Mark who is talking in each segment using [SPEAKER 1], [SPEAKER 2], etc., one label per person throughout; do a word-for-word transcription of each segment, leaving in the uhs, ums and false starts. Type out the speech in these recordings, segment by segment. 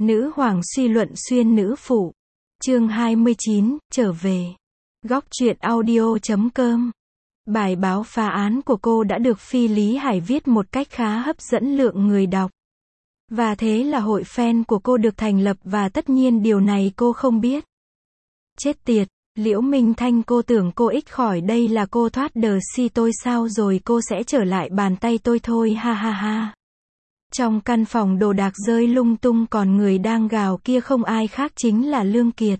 [SPEAKER 1] Nữ hoàng suy luận xuyên nữ phụ. Chương hai mươi chín, trở về. Góc truyện audio chấm com. Bài báo phá án của cô đã được Phi Lý Hải viết một cách khá hấp dẫn lượng người đọc. Và thế là hội fan của cô được thành lập và tất nhiên điều này cô không biết. Chết tiệt, Liễu Minh Thanh, cô tưởng cô ích khỏi đây là cô thoát đờ si tôi sao rồi cô sẽ trở lại bàn tay tôi thôi ha ha ha. Trong căn phòng đồ đạc rơi lung tung còn người đang gào kia không ai khác chính là Lương Kiệt.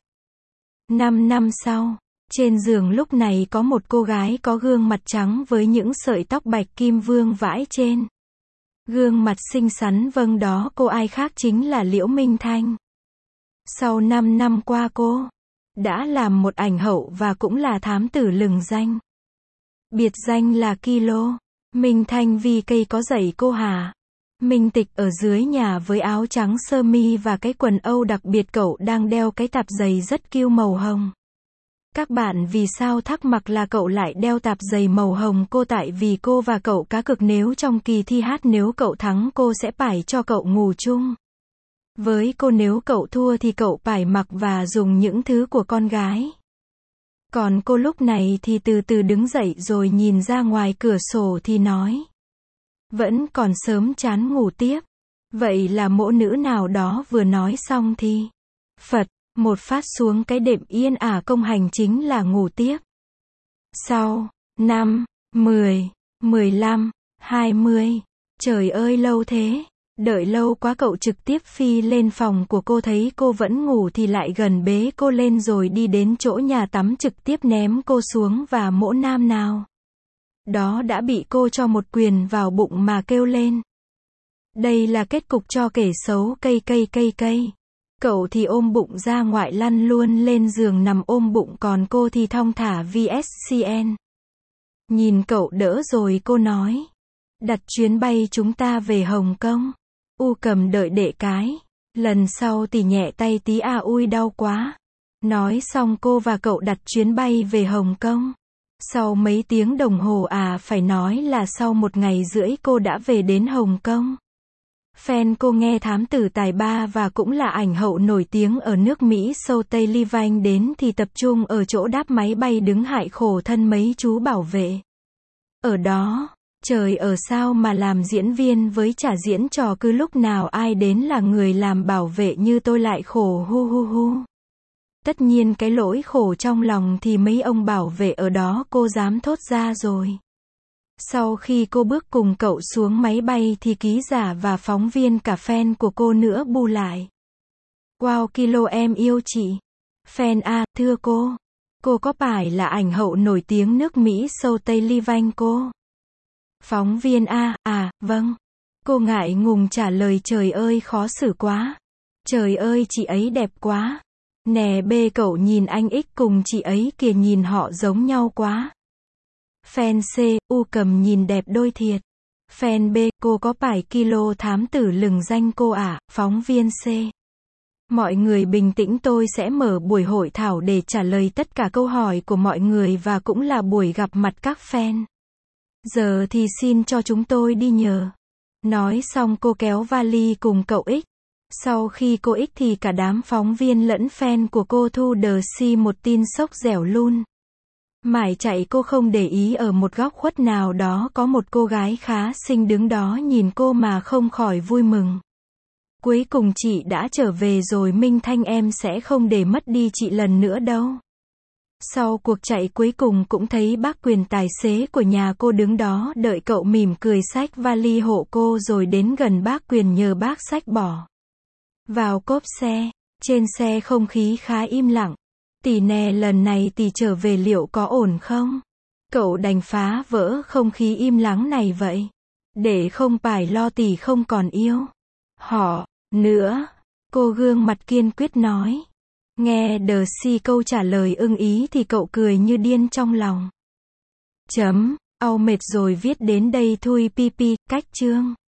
[SPEAKER 1] Năm năm sau, trên giường lúc này có một cô gái có gương mặt trắng với những sợi tóc bạch kim vương vãi trên. Gương mặt xinh xắn, vâng đó cô ai khác chính là Liễu Minh Thanh. Sau năm năm qua cô đã làm một ảnh hậu và cũng là thám tử lừng danh. Biệt danh là Kilo. Minh Thanh vì cây có dạy cô hả? Minh Tịch ở dưới nhà với áo trắng sơ mi và cái quần âu đặc biệt, cậu đang đeo cái tạp giày rất kiêu màu hồng. Các bạn vì sao thắc mắc là cậu lại đeo tạp giày màu hồng? Cô tại vì cô và cậu cá cược nếu trong kỳ thi hát nếu cậu thắng cô sẽ pải cho cậu ngủ chung với cô, nếu cậu thua thì cậu pải mặc và dùng những thứ của con gái. Còn cô lúc này thì từ từ đứng dậy rồi nhìn ra ngoài cửa sổ thì nói: vẫn còn sớm, chán ngủ tiếp. Vậy là mỗ nữ nào đó vừa nói xong thì Phật một phát xuống cái đệm yên ả công hành chính là ngủ tiếp. Sau năm, mười, mười lăm, hai mươi, trời ơi lâu thế. Đợi lâu quá cậu trực tiếp phi lên phòng của cô, thấy cô vẫn ngủ thì lại gần bế cô lên rồi đi đến chỗ nhà tắm trực tiếp ném cô xuống và mỗ nam nào đó đã bị cô cho một quyền vào bụng mà kêu lên. Đây là kết cục cho kẻ xấu cây cây cây cây. Cậu thì ôm bụng ra ngoại lăn luôn lên giường nằm ôm bụng, còn cô thì thong thả vê ét xê en. Nhìn cậu đỡ rồi cô nói: đặt chuyến bay chúng ta về Hồng Kông. U cầm đợi đệ cái. Lần sau thì nhẹ tay tí à ui đau quá. Nói xong cô và cậu đặt chuyến bay về Hồng Kông. Sau mấy tiếng đồng hồ, à phải nói là sau một ngày rưỡi cô đã về đến Hồng Kông. Fan cô nghe thám tử tài ba và cũng là ảnh hậu nổi tiếng ở nước Mỹ Sâu Tây Ly Vanh đến thì tập trung ở chỗ đáp máy bay đứng hại khổ thân mấy chú bảo vệ ở đó. Trời ở sao mà làm diễn viên với trả diễn trò, cứ lúc nào ai đến là người làm bảo vệ như tôi lại khổ hu hu hu. Tất nhiên cái lỗi khổ trong lòng thì mấy ông bảo vệ ở đó cô dám thốt ra rồi. Sau khi cô bước cùng cậu xuống máy bay thì ký giả và phóng viên cả fan của cô nữa bu lại: wow Kilo em yêu chị. Fan a, thưa cô, cô có phải là ảnh hậu nổi tiếng nước Mỹ Sâu Tây Ly Vanh cô? Phóng viên a, à, vâng. Cô ngại ngùng trả lời: trời ơi khó xử quá. Trời ơi chị ấy đẹp quá. Nè bê cậu nhìn anh X cùng chị ấy kìa, nhìn họ giống nhau quá. Fan C, U cầm nhìn đẹp đôi thiệt. Fan B, cô có phải Kilo thám tử lừng danh cô à? Phóng viên C, mọi người bình tĩnh, tôi sẽ mở buổi hội thảo để trả lời tất cả câu hỏi của mọi người và cũng là buổi gặp mặt các fan. Giờ thì xin cho chúng tôi đi nhờ. Nói xong cô kéo vali cùng cậu X. Sau khi cô X thì cả đám phóng viên lẫn fan của cô thu đờ si một tin sốc dẻo lun. Mải chạy cô không để ý ở một góc khuất nào đó có một cô gái khá xinh đứng đó nhìn cô mà không khỏi vui mừng. Cuối cùng chị đã trở về rồi Minh Thanh, em sẽ không để mất đi chị lần nữa đâu. Sau cuộc chạy cuối cùng cũng thấy bác Quyền, tài xế của nhà cô đứng đó đợi cậu, mỉm cười xách vali hộ cô rồi đến gần bác Quyền nhờ bác xách bỏ vào cốp xe. Trên xe không khí khá im lặng. Tỷ nè, lần này tỷ trở về liệu có ổn không? Cậu đành phá vỡ không khí im lắng này vậy. Để không phải lo tỷ không còn yêu họ nữa. Cô gương mặt kiên quyết nói. Nghe đờ si câu trả lời ưng ý thì cậu cười như điên trong lòng. Chấm, au mệt rồi viết đến đây thui pi pi, cách chương.